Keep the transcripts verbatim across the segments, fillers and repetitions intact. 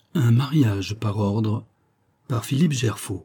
Un mariage par ordre, par Philippe Gerfaut.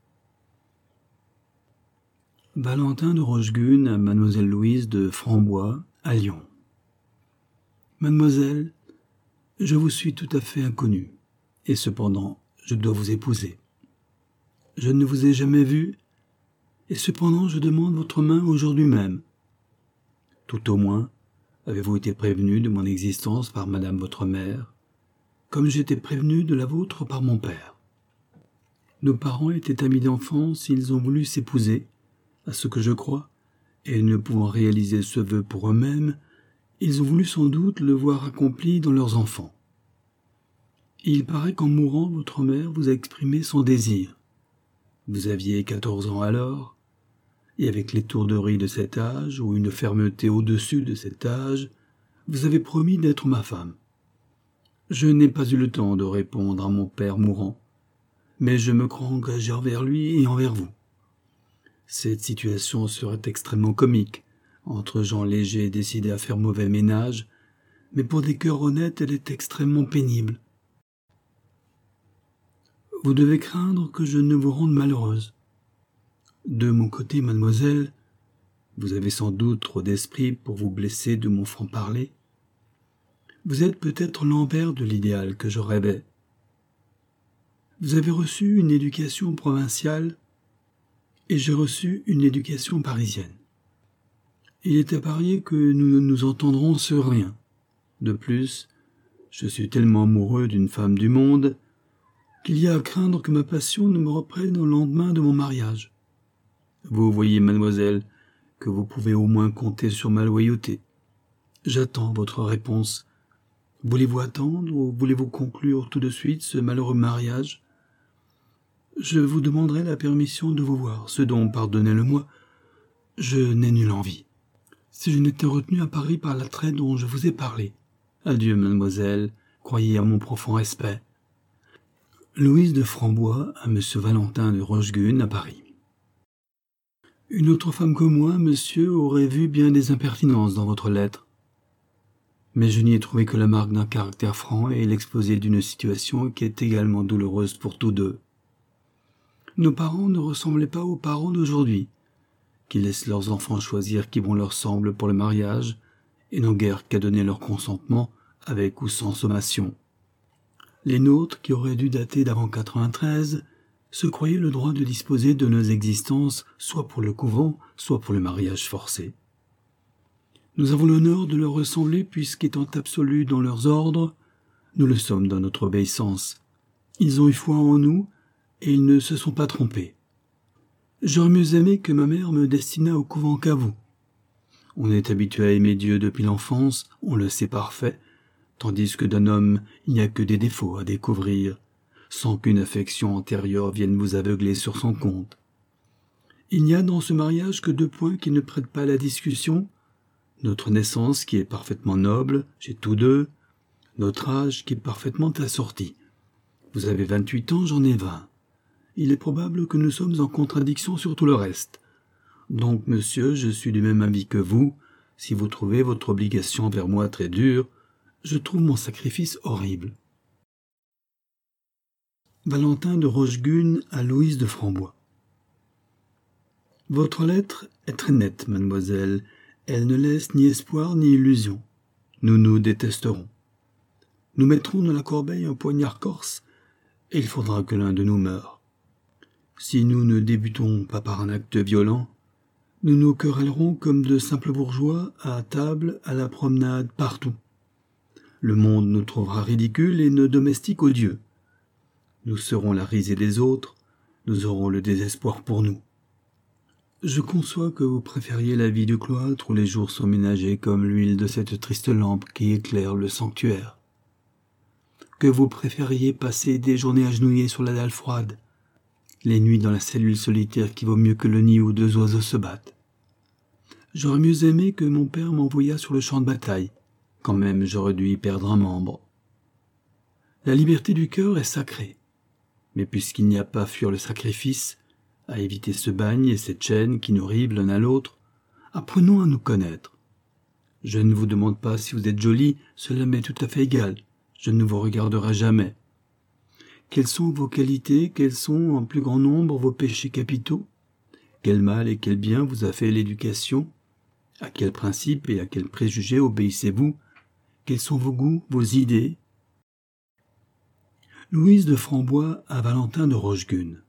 Valentin de Rocheguhn à Mademoiselle Louise de Frambois, à Lyon. Mademoiselle, je vous suis tout à fait inconnu, et cependant, je dois vous épouser. Je ne vous ai jamais vue, et cependant je demande votre main aujourd'hui même. Tout au moins, avez-vous été prévenu de mon existence par madame votre mère, comme j'étais prévenu de la vôtre par mon père. Nos parents étaient amis d'enfance, ils ont voulu s'épouser, à ce que je crois, et ne pouvant réaliser ce vœu pour eux-mêmes, ils ont voulu sans doute le voir accompli dans leurs enfants. Il paraît qu'en mourant, votre mère vous a exprimé son désir. Vous aviez quatorze ans alors, et avec l'étourderie de cet âge, ou une fermeté au-dessus de cet âge, vous avez promis d'être ma femme. Je n'ai pas eu le temps de répondre à mon père mourant, mais je me crois engagé envers lui et envers vous. Cette situation serait extrêmement comique, entre gens légers décidés à faire mauvais ménage, mais pour des cœurs honnêtes, elle est extrêmement pénible. Vous devez craindre que je ne vous rende malheureuse. De mon côté, mademoiselle, vous avez sans doute trop d'esprit pour vous blesser de mon franc-parler. Vous êtes peut-être l'envers de l'idéal que je rêvais. Vous avez reçu une éducation provinciale et j'ai reçu une éducation parisienne. Il est à parier que nous ne nous entendrons sur rien. De plus, je suis tellement amoureux d'une femme du monde qu'il y a à craindre que ma passion ne me reprenne au lendemain de mon mariage. Vous voyez, mademoiselle, que vous pouvez au moins compter sur ma loyauté. J'attends votre réponse. Voulez-vous attendre ou voulez-vous conclure tout de suite ce malheureux mariage ? Je vous demanderai la permission de vous voir, ce dont, pardonnez-le-moi, je n'ai nulle envie. Si je n'étais retenu à Paris par l'attrait dont je vous ai parlé. Adieu, mademoiselle, croyez à mon profond respect. Louise de Frambois à monsieur Valentin de Rocheguhn à Paris. Une autre femme que moi, monsieur, aurait vu bien des impertinences dans votre lettre. Mais je n'y ai trouvé que la marque d'un caractère franc et l'exposé d'une situation qui est également douloureuse pour tous deux. Nos parents ne ressemblaient pas aux parents d'aujourd'hui, qui laissent leurs enfants choisir qui bon leur semble pour le mariage et n'ont guère qu'à donner leur consentement avec ou sans sommation. Les nôtres, qui auraient dû dater d'avant quatre-vingt-treize, se croyaient le droit de disposer de nos existences soit pour le couvent, soit pour le mariage forcé. Nous avons l'honneur de leur ressembler puisqu'étant absolus dans leurs ordres, nous le sommes dans notre obéissance. Ils ont eu foi en nous et ils ne se sont pas trompés. J'aurais mieux aimé que ma mère me destinât au couvent qu'à vous. On est habitué à aimer Dieu depuis l'enfance, on le sait parfait, tandis que d'un homme il n'y a que des défauts à découvrir, sans qu'une affection antérieure vienne vous aveugler sur son compte. Il n'y a dans ce mariage que deux points qui ne prêtent pas à la discussion, notre naissance qui est parfaitement noble, chez tous deux, notre âge qui est parfaitement assorti. Vous avez vingt-huit ans, j'en ai vingt. Il est probable que nous sommes en contradiction sur tout le reste. Donc, monsieur, je suis du même avis que vous. Si vous trouvez votre obligation envers moi très dure, je trouve mon sacrifice horrible. Valentin de Rocheguhn à Louise de Frambois. Votre lettre est très nette, mademoiselle. Elle ne laisse ni espoir ni illusion. Nous nous détesterons. Nous mettrons dans la corbeille un poignard corse, et il faudra que l'un de nous meure. Si nous ne débutons pas par un acte violent, nous nous querellerons comme de simples bourgeois, à table, à la promenade, partout. Le monde nous trouvera ridicules et nos domestiques odieux. Nous serons la risée des autres, nous aurons le désespoir pour nous. Je conçois que vous préfériez la vie du cloître où les jours sont ménagés comme l'huile de cette triste lampe qui éclaire le sanctuaire. Que vous préfériez passer des journées agenouillées sur la dalle froide, les nuits dans la cellule solitaire qui vaut mieux que le nid où deux oiseaux se battent. J'aurais mieux aimé que mon père m'envoyât sur le champ de bataille, quand même j'aurais dû y perdre un membre. La liberté du cœur est sacrée, mais puisqu'il n'y a pas à fuir le sacrifice, à éviter ce bagne et cette chaîne qui nous rivent l'un à l'autre, apprenons à nous connaître. Je ne vous demande pas si vous êtes jolie, cela m'est tout à fait égal, je ne vous regarderai jamais. Quelles sont vos qualités? Quels sont, en plus grand nombre, vos péchés capitaux? Quel mal et quel bien vous a fait l'éducation? À quels principes et à quels préjugés obéissez-vous? Quels sont vos goûts, vos idées? Louise de Frambois à Valentin de Rochegun.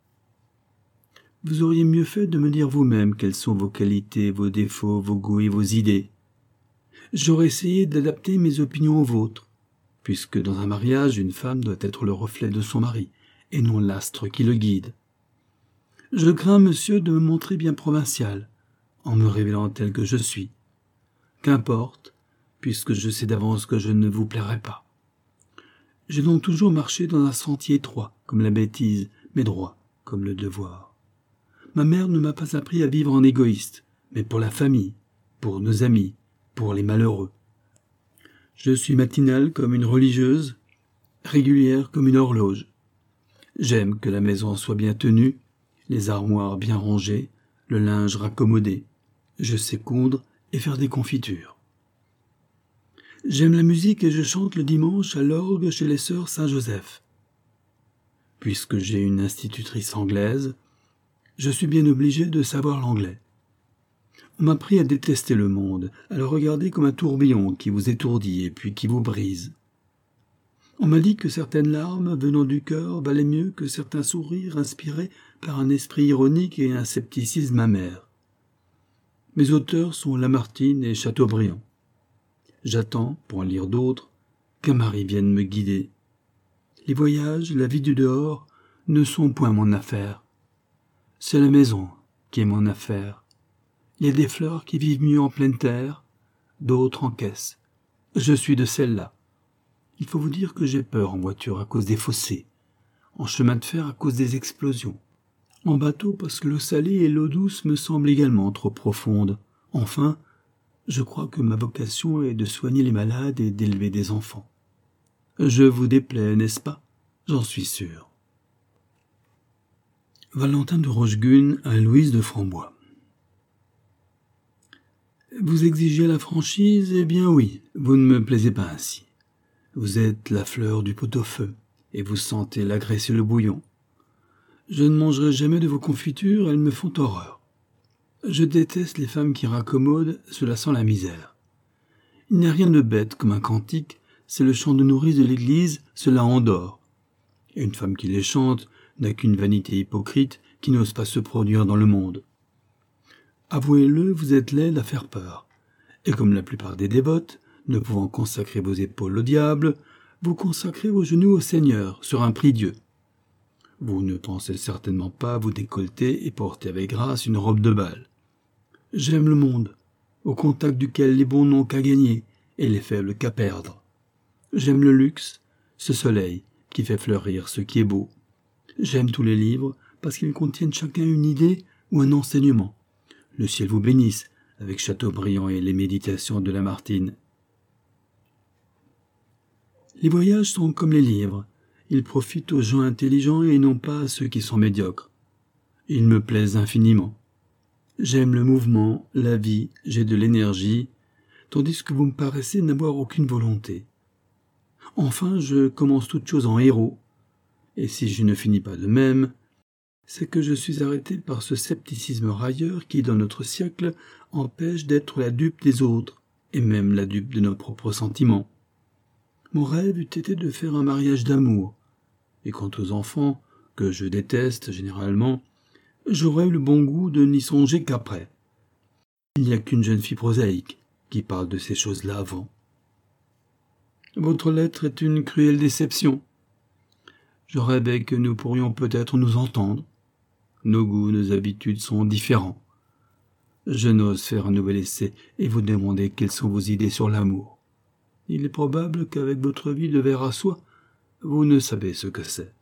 Vous auriez mieux fait de me dire vous-même quelles sont vos qualités, vos défauts, vos goûts et vos idées. J'aurais essayé d'adapter mes opinions aux vôtres, puisque dans un mariage, une femme doit être le reflet de son mari, et non l'astre qui le guide. Je crains, monsieur, de me montrer bien provincial, en me révélant tel que je suis. Qu'importe, puisque je sais d'avance que je ne vous plairai pas. J'ai donc toujours marché dans un sentier étroit, comme la bêtise, mais droit, comme le devoir. Ma mère ne m'a pas appris à vivre en égoïste, mais pour la famille, pour nos amis, pour les malheureux. Je suis matinale comme une religieuse, régulière comme une horloge. J'aime que la maison soit bien tenue, les armoires bien rangées, le linge raccommodé. Je sais coudre et faire des confitures. J'aime la musique et je chante le dimanche à l'orgue chez les sœurs Saint-Joseph. Puisque j'ai une institutrice anglaise, je suis bien obligé de savoir l'anglais. On m'a appris à détester le monde, à le regarder comme un tourbillon qui vous étourdit et puis qui vous brise. On m'a dit que certaines larmes venant du cœur valaient mieux que certains sourires inspirés par un esprit ironique et un scepticisme amer. Mes auteurs sont Lamartine et Chateaubriand. J'attends, pour en lire d'autres, qu'un mari vienne me guider. Les voyages, la vie du dehors, ne sont point mon affaire. C'est la maison qui est mon affaire. Il y a des fleurs qui vivent mieux en pleine terre, d'autres en caisse. Je suis de celles-là. Il faut vous dire que j'ai peur en voiture à cause des fossés, en chemin de fer à cause des explosions, en bateau parce que l'eau salée et l'eau douce me semblent également trop profondes. Enfin, je crois que ma vocation est de soigner les malades et d'élever des enfants. Je vous déplais, n'est-ce pas? J'en suis sûr. Valentin de Rochegun à Louise de Frambois. Vous exigez la franchise? Eh bien oui, vous ne me plaisez pas ainsi. Vous êtes la fleur du pot-au-feu, et vous sentez l'agresser le bouillon. Je ne mangerai jamais de vos confitures, elles me font horreur. Je déteste les femmes qui raccommodent, cela sent la misère. Il n'y a rien de bête comme un cantique, c'est le chant de nourrice de l'église, cela endort. Et une femme qui les chante n'a qu'une vanité hypocrite qui n'ose pas se produire dans le monde. Avouez-le, vous êtes laide à faire peur. Et comme la plupart des dévotes, ne pouvant consacrer vos épaules au diable, vous consacrez vos genoux au Seigneur, sur un prie-dieu. Vous ne pensez certainement pas vous décolleter et porter avec grâce une robe de bal. J'aime le monde, au contact duquel les bons n'ont qu'à gagner et les faibles qu'à perdre. J'aime le luxe, ce soleil qui fait fleurir ce qui est beau. J'aime tous les livres parce qu'ils contiennent chacun une idée ou un enseignement. Le ciel vous bénisse, avec Chateaubriand et les méditations de Lamartine. Les voyages sont comme les livres. Ils profitent aux gens intelligents et non pas à ceux qui sont médiocres. Ils me plaisent infiniment. J'aime le mouvement, la vie, j'ai de l'énergie, tandis que vous me paraissez n'avoir aucune volonté. Enfin, je commence toute chose en héros, et si je ne finis pas de même, c'est que je suis arrêté par ce scepticisme railleur qui, dans notre siècle, empêche d'être la dupe des autres, et même la dupe de nos propres sentiments. Mon rêve eût été de faire un mariage d'amour, et quant aux enfants, que je déteste généralement, j'aurais eu le bon goût de n'y songer qu'après. Il n'y a qu'une jeune fille prosaïque qui parle de ces choses-là avant. Votre lettre est une cruelle déception. Je rêvais que nous pourrions peut-être nous entendre. Nos goûts, nos habitudes sont différents. Je n'ose faire un nouvel essai et vous demander quelles sont vos idées sur l'amour. Il est probable qu'avec votre vie de verre à soie, vous ne savez ce que c'est.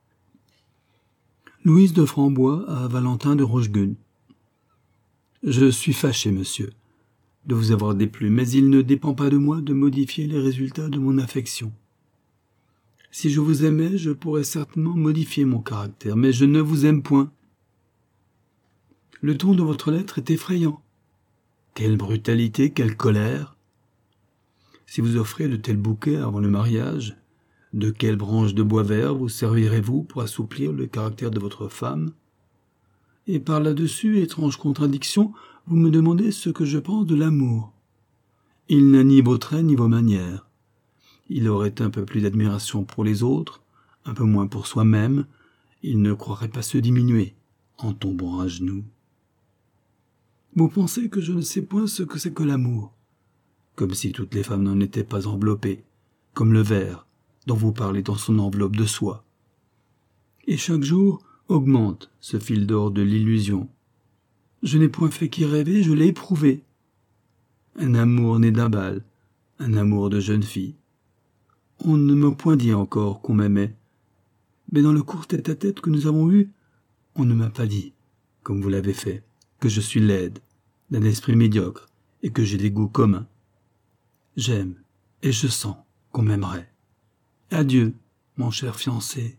Louise de Frambois à Valentin de Rochegun. Je suis fâché, monsieur, de vous avoir déplu, mais il ne dépend pas de moi de modifier les résultats de mon affection. Si je vous aimais, je pourrais certainement modifier mon caractère, mais je ne vous aime point. Le ton de votre lettre est effrayant. Quelle brutalité, quelle colère! Si vous offrez de tels bouquets avant le mariage, De quelle branche de bois vert vous servirez-vous pour assouplir le caractère de votre femme? Et par là-dessus, étrange contradiction, vous me demandez ce que je pense de l'amour. Il n'a ni vos traits ni vos manières. Il aurait un peu plus d'admiration pour les autres, un peu moins pour soi-même. Il ne croirait pas se diminuer en tombant à genoux. Vous pensez que je ne sais point ce que c'est que l'amour, comme si toutes les femmes n'en étaient pas enveloppées, comme le verre dont vous parlez dans son enveloppe de soie. Et chaque jour augmente ce fil d'or de l'illusion. Je n'ai point fait qu'y rêver, je l'ai éprouvé. Un amour né d'un bal, un amour de jeune fille. On ne m'a point dit encore qu'on m'aimait, mais dans le court tête-à-tête que nous avons eu, on ne m'a pas dit, comme vous l'avez fait, que je suis laide, d'un esprit médiocre, et que j'ai des goûts communs. J'aime, et je sens qu'on m'aimerait. Adieu, mon cher fiancé.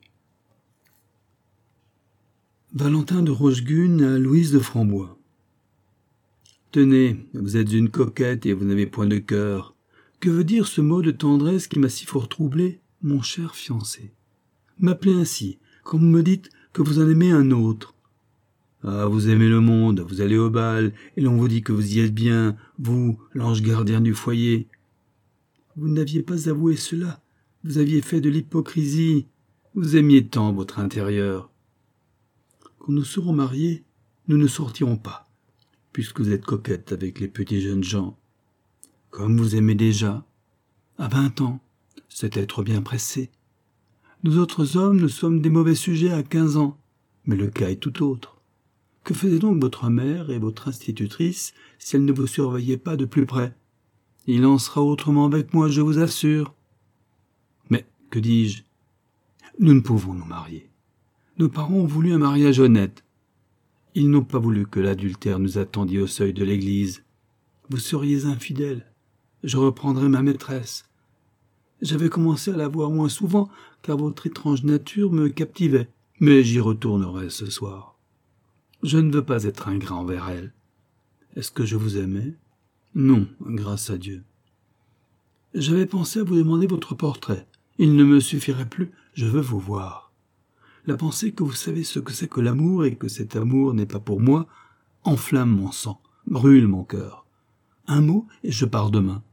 Valentin de Rochegunes à Louise de Frambois. Tenez, vous êtes une coquette et vous n'avez point de cœur. Que veut dire ce mot de tendresse qui m'a si fort troublé, mon cher fiancé? M'appelez ainsi, quand vous me dites que vous en aimez un autre. Ah, vous aimez le monde, vous allez au bal, et l'on vous dit que vous y êtes bien, vous, l'ange gardien du foyer. Vous n'aviez pas avoué cela, vous aviez fait de l'hypocrisie, vous aimiez tant votre intérieur. Quand nous serons mariés, nous ne sortirons pas, puisque vous êtes coquette avec les petits jeunes gens. Comme vous aimez déjà, à vingt ans, c'est être bien pressé. Nous autres hommes, nous sommes des mauvais sujets à quinze ans, mais le cas est tout autre. Que faisait donc votre mère et votre institutrice si elles ne vous surveillaient pas de plus près? Il en sera autrement avec moi, je vous assure. Mais, que dis-je? Nous ne pouvons nous marier. Nos parents ont voulu un mariage honnête. Ils n'ont pas voulu que l'adultère nous attendît au seuil de l'église. Vous seriez infidèle. Je reprendrai ma maîtresse. J'avais commencé à la voir moins souvent, car votre étrange nature me captivait, mais j'y retournerai ce soir. Je ne veux pas être ingrat envers elle. Est-ce que je vous aimais? Non, grâce à Dieu. J'avais pensé à vous demander votre portrait. Il ne me suffirait plus, je veux vous voir. La pensée que vous savez ce que c'est que l'amour et que cet amour n'est pas pour moi enflamme mon sang, brûle mon cœur. Un mot et je pars demain.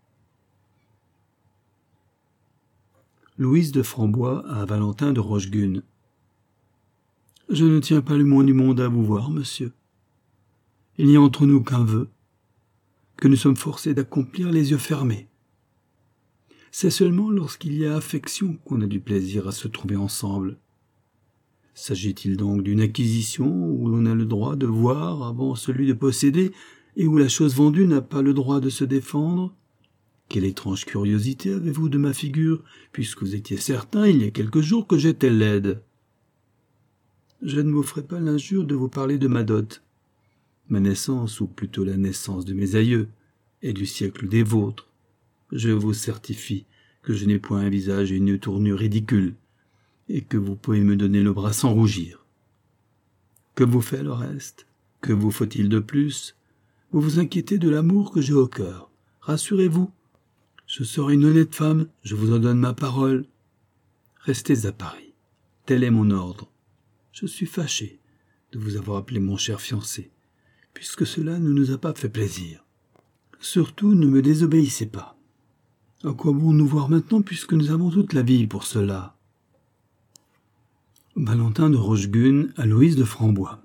Louise de Frambois à Valentin de Rochegunes. Je ne tiens pas le moins du monde à vous voir, monsieur. Il n'y a entre nous qu'un vœu, que nous sommes forcés d'accomplir les yeux fermés. C'est seulement lorsqu'il y a affection qu'on a du plaisir à se trouver ensemble. S'agit-il donc d'une acquisition où l'on a le droit de voir avant celui de posséder et où la chose vendue n'a pas le droit de se défendre? Quelle étrange curiosité avez-vous de ma figure, puisque vous étiez certain il y a quelques jours que j'étais laide? Je ne vous ferai pas l'injure de vous parler de ma dot. Ma naissance, ou plutôt la naissance de mes aïeux, est du siècle des vôtres. Je vous certifie que je n'ai point un visage et une tournure ridicule, et que vous pouvez me donner le bras sans rougir. Que vous fait le reste? Que vous faut-il de plus? Vous vous inquiétez de l'amour que j'ai au cœur. Rassurez-vous, je serai une honnête femme, je vous en donne ma parole. Restez à Paris, tel est mon ordre. Je suis fâché de vous avoir appelé mon cher fiancé, puisque cela ne nous a pas fait plaisir. Surtout, ne me désobéissez pas. À quoi bon nous voir maintenant, puisque nous avons toute la vie pour cela? Valentin de Rochegunes à Louise de Frambois.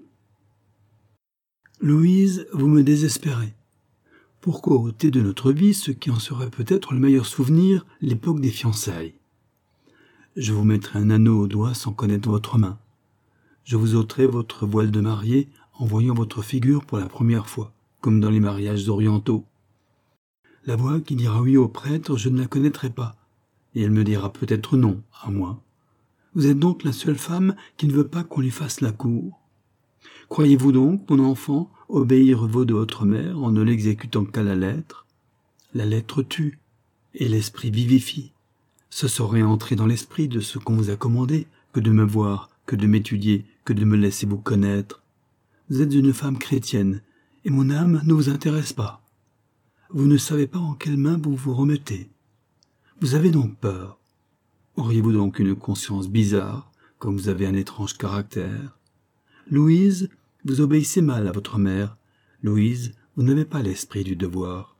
Louise, vous me désespérez. Pourquoi ôter de notre vie ce qui en serait peut-être le meilleur souvenir, l'époque des fiançailles? Je vous mettrai un anneau au doigt sans connaître votre main. Je vous ôterai votre voile de mariée en voyant votre figure pour la première fois, comme dans les mariages orientaux. La voix qui dira oui au prêtre, je ne la connaîtrai pas, et elle me dira peut-être non, à moi. Vous êtes donc la seule femme qui ne veut pas qu'on lui fasse la cour. Croyez-vous donc, mon enfant, obéir au vœu de votre mère en ne l'exécutant qu'à la lettre? La lettre tue, et l'esprit vivifie. Ce serait entrer dans l'esprit de ce qu'on vous a commandé que de me voir, que de m'étudier, que de me laisser vous connaître. Vous êtes une femme chrétienne, et mon âme ne vous intéresse pas. Vous ne savez pas en quelle main vous vous remettez. Vous avez donc peur. Auriez-vous donc une conscience bizarre, comme vous avez un étrange caractère? Louise, vous obéissez mal à votre mère. Louise, vous n'avez pas l'esprit du devoir.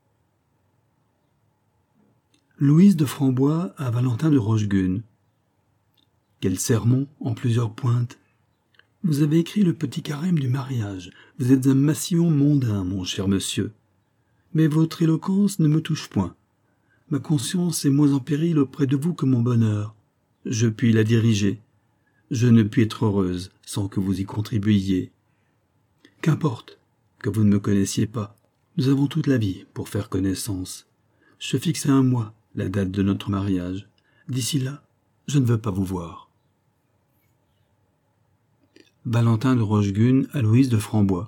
Louise de Frambois à Valentin de Rochegune. Quel sermon en plusieurs pointes! Vous avez écrit le petit carême du mariage. Vous êtes un massillon mondain, mon cher monsieur. Mais votre éloquence ne me touche point. Ma conscience est moins en péril auprès de vous que mon bonheur. Je puis la diriger. Je ne puis être heureuse sans que vous y contribuiez. Qu'importe que vous ne me connaissiez pas. Nous avons toute la vie pour faire connaissance. Je fixe à un mois la date de notre mariage. D'ici là, je ne veux pas vous voir. Valentin de Rochegune à Louise de Frambois.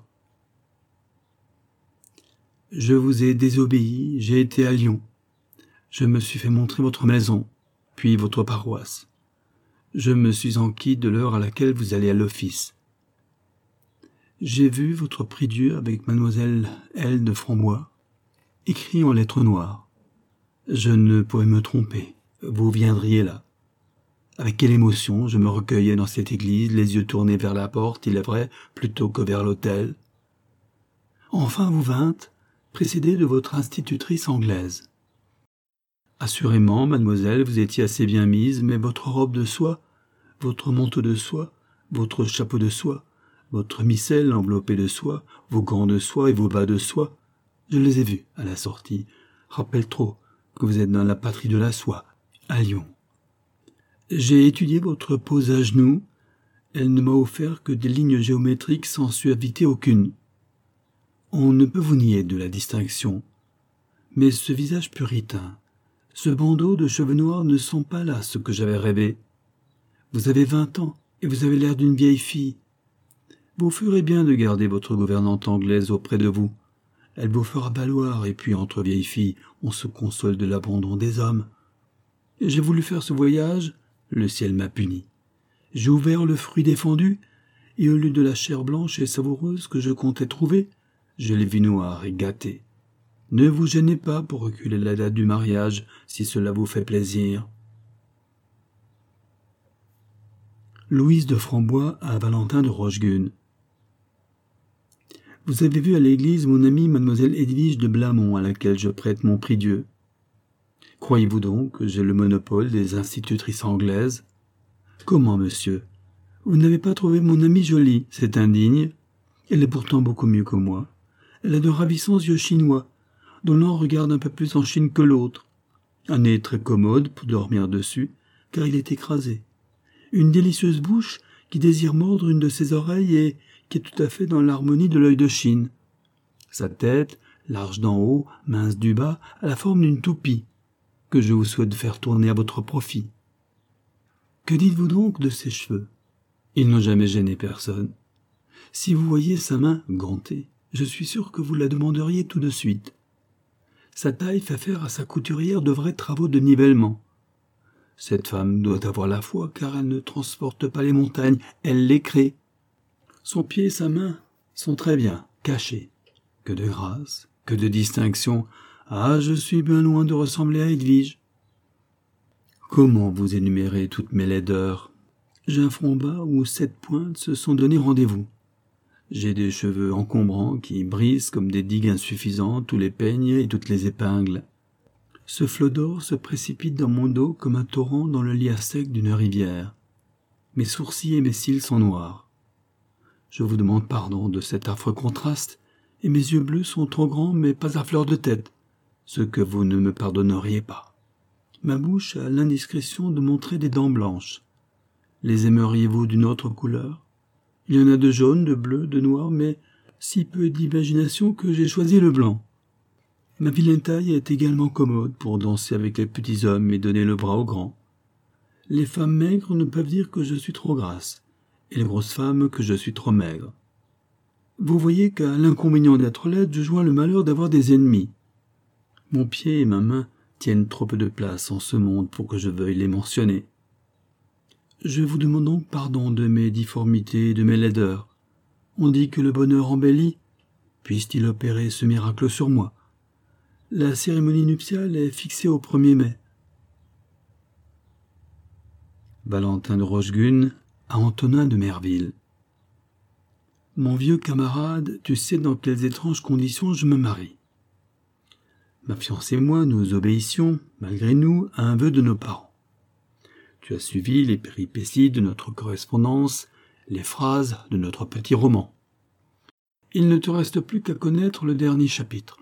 Je vous ai désobéi, j'ai été à Lyon. Je me suis fait montrer votre maison, puis votre paroisse. Je me suis enquis de l'heure à laquelle vous allez à l'office. J'ai vu votre prie-dieu avec mademoiselle L. de Frambois, écrit en lettres noires. Je ne pourrais me tromper, vous viendriez là. Avec quelle émotion je me recueillais dans cette église, les yeux tournés vers la porte, il est vrai, plutôt que vers l'autel. Enfin vous vîntes, précédée de votre institutrice anglaise. Assurément, mademoiselle, vous étiez assez bien mise, mais votre robe de soie, votre manteau de soie, votre chapeau de soie, votre missel enveloppé de soie, vos gants de soie et vos bas de soie, je les ai vus à la sortie. Rappelle trop que vous êtes dans la patrie de la soie, à Lyon. J'ai étudié votre pose à genoux. Elle ne m'a offert que des lignes géométriques sans suavité aucune. On ne peut vous nier de la distinction. Mais ce visage puritain, ce bandeau de cheveux noirs ne sont pas là ce que j'avais rêvé. Vous avez vingt ans et vous avez l'air d'une vieille fille. Vous ferez bien de garder votre gouvernante anglaise auprès de vous. Elle vous fera valoir, et puis entre vieilles filles, on se console de l'abandon des hommes. J'ai voulu faire ce voyage, le ciel m'a puni. J'ai ouvert le fruit défendu, et au lieu de la chair blanche et savoureuse que je comptais trouver, je l'ai vue noire et gâtée. Ne vous gênez pas pour reculer la date du mariage, si cela vous fait plaisir. Louise de Frambois à Valentin de Rochegune. Vous avez vu à l'église mon amie mademoiselle Edwige de Blamont, à laquelle je prête mon prie-dieu. Croyez-vous donc que j'ai le monopole des institutrices anglaises? Comment, monsieur? Vous n'avez pas trouvé mon amie jolie, c'est indigne. Elle est pourtant beaucoup mieux que moi. Elle a de ravissants yeux chinois, dont l'un regarde un peu plus en Chine que l'autre. Un nez très commode pour dormir dessus, car il est écrasé. Une délicieuse bouche qui désire mordre une de ses oreilles et qui est tout à fait dans l'harmonie de l'œil de Chine. Sa tête, large d'en haut, mince du bas, a la forme d'une toupie, que je vous souhaite de faire tourner à votre profit. Que dites-vous donc de ses cheveux? Ils n'ont jamais gêné personne. Si vous voyiez sa main gantée, je suis sûr que vous la demanderiez tout de suite. Sa taille fait faire à sa couturière de vrais travaux de nivellement. Cette femme doit avoir la foi, car elle ne transporte pas les montagnes, elle les crée. Son pied et sa main sont très bien cachés. Que de grâce, que de distinction. Ah, je suis bien loin de ressembler à Edwige. Comment vous énumérer toutes mes laideurs? J'ai un front bas où sept pointes se sont donné rendez-vous. J'ai des cheveux encombrants qui brisent comme des digues insuffisantes tous les peignes et toutes les épingles. Ce flot d'or se précipite dans mon dos comme un torrent dans le lit à sec d'une rivière. Mes sourcils et mes cils sont noirs. Je vous demande pardon de cet affreux contraste, et mes yeux bleus sont trop grands mais pas à fleur de tête, ce que vous ne me pardonneriez pas. Ma bouche a l'indiscrétion de montrer des dents blanches. Les aimeriez-vous d'une autre couleur? Il y en a de jaune, de bleu, de noir, mais si peu d'imagination que j'ai choisi le blanc. Ma vilaine taille est également commode pour danser avec les petits hommes et donner le bras aux grands. Les femmes maigres ne peuvent dire que je suis trop grasse, et les grosses femmes que je suis trop maigre. Vous voyez qu'à l'inconvénient d'être laide, je joins le malheur d'avoir des ennemis. Mon pied et ma main tiennent trop peu de place en ce monde pour que je veuille les mentionner. Je vous demande donc pardon de mes difformités et de mes laideurs. On dit que le bonheur embellit. Puisse-t-il opérer ce miracle sur moi? La cérémonie nuptiale est fixée au premier mai. Valentin de Rochegunne à Antonin de Merville. Mon vieux camarade, tu sais dans quelles étranges conditions je me marie. Ma fiancée et moi, nous obéissions, malgré nous, à un vœu de nos parents. Tu as suivi les péripéties de notre correspondance, les phrases de notre petit roman. Il ne te reste plus qu'à connaître le dernier chapitre.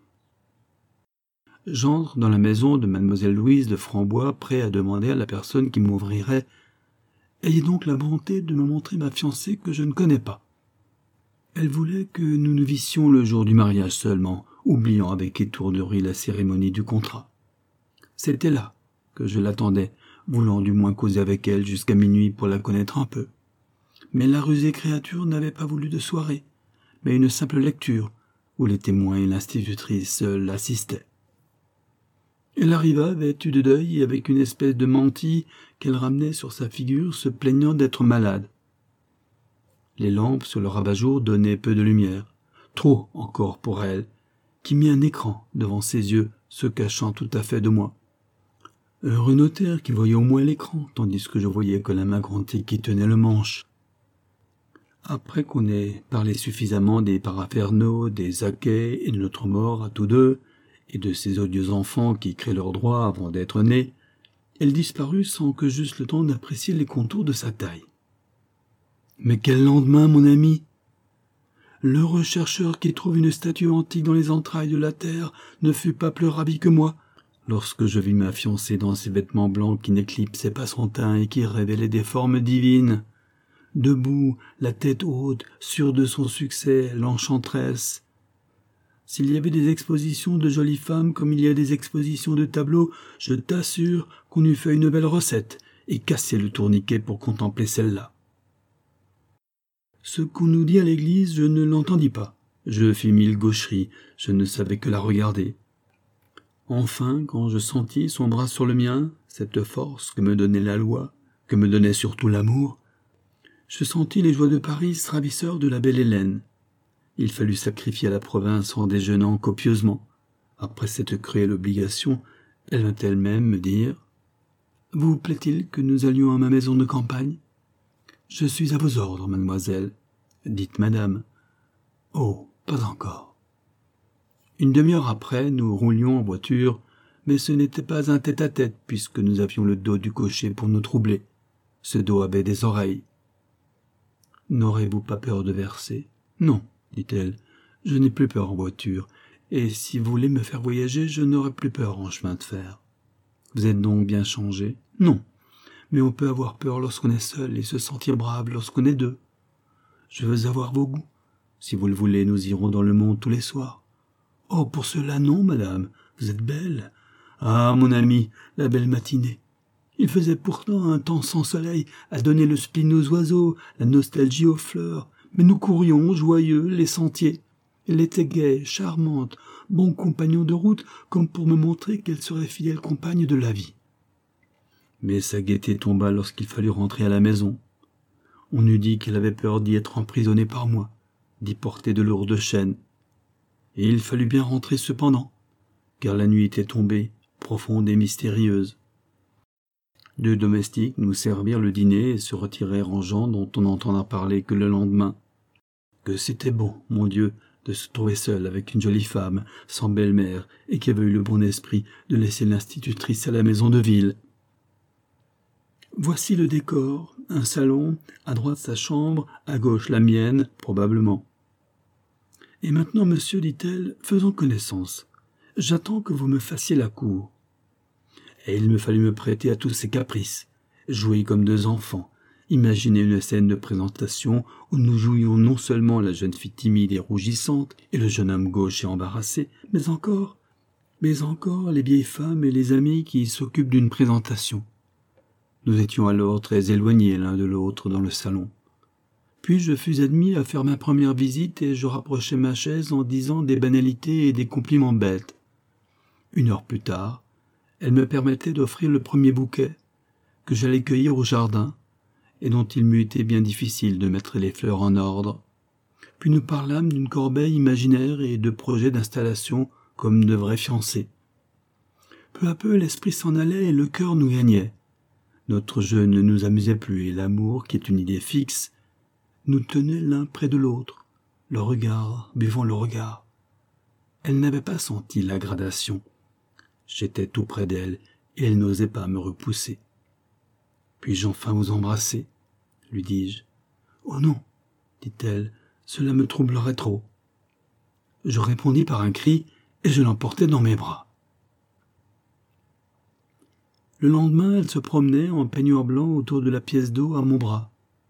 J'entre dans la maison de mademoiselle Louise de Frambois, prêt à demander à la personne qui m'ouvrirait « Ayez donc la bonté de me montrer ma fiancée que je ne connais pas. » Elle voulait que nous nous vissions le jour du mariage seulement, oubliant avec étourderie la cérémonie du contrat. C'était là que je l'attendais, voulant du moins causer avec elle jusqu'à minuit pour la connaître un peu. Mais la rusée créature n'avait pas voulu de soirée, mais une simple lecture, où les témoins et l'institutrice seuls assistaient. Elle arriva vêtue de deuil et avec une espèce de mantille qu'elle ramenait sur sa figure, se plaignant d'être malade. Les lampes sur le rabat-jour donnaient peu de lumière, trop encore pour elle, qui mit un écran devant ses yeux, se cachant tout à fait de moi. Heureux notaire qui voyait au moins l'écran, tandis que je voyais que la main grantée qui tenait le manche. Après qu'on ait parlé suffisamment des paraphernaux, des Aquets et de notre mort à tous deux, et de ces odieux enfants qui créent leurs droits avant d'être nés, elle disparut sans que j'eusse le temps d'apprécier les contours de sa taille. Mais quel lendemain, mon ami! L'heureux chercheur qui trouve une statue antique dans les entrailles de la terre ne fut pas plus ravi que moi, lorsque je vis ma fiancée dans ses vêtements blancs qui n'éclipsaient pas son teint et qui révélaient des formes divines. Debout, la tête haute, sûre de son succès, l'enchanteresse. S'il y avait des expositions de jolies femmes comme il y a des expositions de tableaux, je t'assure qu'on eût fait une belle recette et cassé le tourniquet pour contempler celle-là. Ce qu'on nous dit à l'église, je ne l'entendis pas. Je fis mille gaucheries, je ne savais que la regarder. Enfin, quand je sentis son bras sur le mien, cette force que me donnait la loi, que me donnait surtout l'amour, je sentis les joies de Paris ravisseurs de la belle Hélène. Il fallut sacrifier à la province en déjeunant copieusement. Après cette cruelle obligation, elle vint elle-même me dire « Vous plaît-il que nous allions à ma maison de campagne ?»« Je suis à vos ordres, mademoiselle. »« Dites madame. »« Oh, pas encore. » Une demi-heure après, nous roulions en voiture, mais ce n'était pas un tête-à-tête puisque nous avions le dos du cocher pour nous troubler. Ce dos avait des oreilles. « N'aurez-vous pas peur de verser ?»« Non. » dit-elle, « je n'ai plus peur en voiture, et si vous voulez me faire voyager, je n'aurai plus peur en chemin de fer. Vous êtes donc bien changé ? Non, mais on peut avoir peur lorsqu'on est seul et se sentir brave lorsqu'on est deux. Je veux avoir vos goûts. Si vous le voulez, nous irons dans le monde tous les soirs. Oh, pour cela, non, madame, vous êtes belle. Ah, mon ami, la belle matinée. Il faisait pourtant un temps sans soleil, à donner le spleen aux oiseaux, la nostalgie aux fleurs, mais nous courions, joyeux, les sentiers. Elle était gaie, charmante, bon compagnon de route, comme pour me montrer qu'elle serait fidèle compagne de la vie. Mais sa gaieté tomba lorsqu'il fallut rentrer à la maison. On eût dit qu'elle avait peur d'y être emprisonnée par moi, d'y porter de lourdes chaînes. Et il fallut bien rentrer cependant, car la nuit était tombée, profonde et mystérieuse. Deux domestiques nous servirent le dîner et se retirèrent en gens dont on n'entendra parler que le lendemain. Que c'était bon, mon Dieu, de se trouver seul avec une jolie femme, sans belle-mère, et qui avait eu le bon esprit de laisser l'institutrice à la maison de ville. Voici le décor, un salon, à droite sa chambre, à gauche la mienne, probablement. Et maintenant, monsieur, dit-elle, faisons connaissance. J'attends que vous me fassiez la cour. Et il me fallut me prêter à tous ces caprices, jouer comme deux enfants, imaginer une scène de présentation où nous jouions non seulement la jeune fille timide et rougissante et le jeune homme gauche et embarrassé, mais encore, mais encore les vieilles femmes et les amis qui s'occupent d'une présentation. Nous étions alors très éloignés l'un de l'autre dans le salon. Puis je fus admis à faire ma première visite et je rapprochai ma chaise en disant des banalités et des compliments bêtes. Une heure plus tard, elle me permettait d'offrir le premier bouquet, que j'allais cueillir au jardin, et dont il m'eût été bien difficile de mettre les fleurs en ordre. Puis nous parlâmes d'une corbeille imaginaire et de projets d'installation comme de vrais fiancés. Peu à peu, l'esprit s'en allait et le cœur nous gagnait. Notre jeu ne nous amusait plus, et l'amour, qui est une idée fixe, nous tenait l'un près de l'autre, le regard buvant le regard. Elle n'avait pas senti la gradation. J'étais tout près d'elle, et elle n'osait pas me repousser. « Puis-je enfin vous embrasser ?» lui dis-je. « Oh non !» dit-elle, « cela me troublerait trop. » Je répondis par un cri, et je l'emportai dans mes bras. Le lendemain, elle se promenait en peignoir blanc autour de la pièce d'eau à mon bras.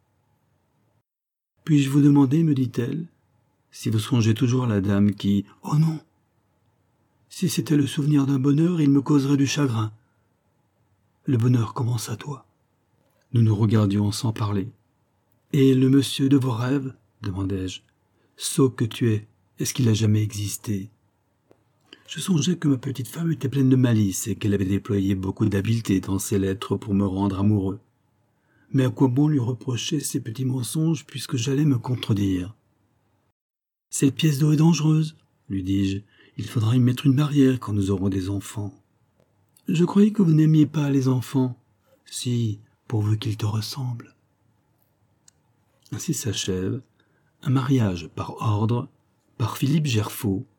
« Puis-je vous demander, me dit-elle, si vous songez toujours à la dame qui... »« Oh non ! Si c'était le souvenir d'un bonheur, il me causerait du chagrin. Le bonheur commence à toi. » Nous nous regardions sans parler. « Et le monsieur de vos rêves ?» demandai-je. « Sot que tu es, est-ce qu'il a jamais existé ?» Je songeais que ma petite femme était pleine de malice et qu'elle avait déployé beaucoup d'habileté dans ses lettres pour me rendre amoureux. Mais à quoi bon lui reprocher ces petits mensonges puisque j'allais me contredire? « Cette pièce d'eau est dangereuse, lui dis-je. Il faudra y mettre une barrière quand nous aurons des enfants. »« Je croyais que vous n'aimiez pas les enfants. »« Si, pourvu qu'ils te ressemblent. » Ainsi s'achève un mariage par ordre, par Philippe Gerfaut,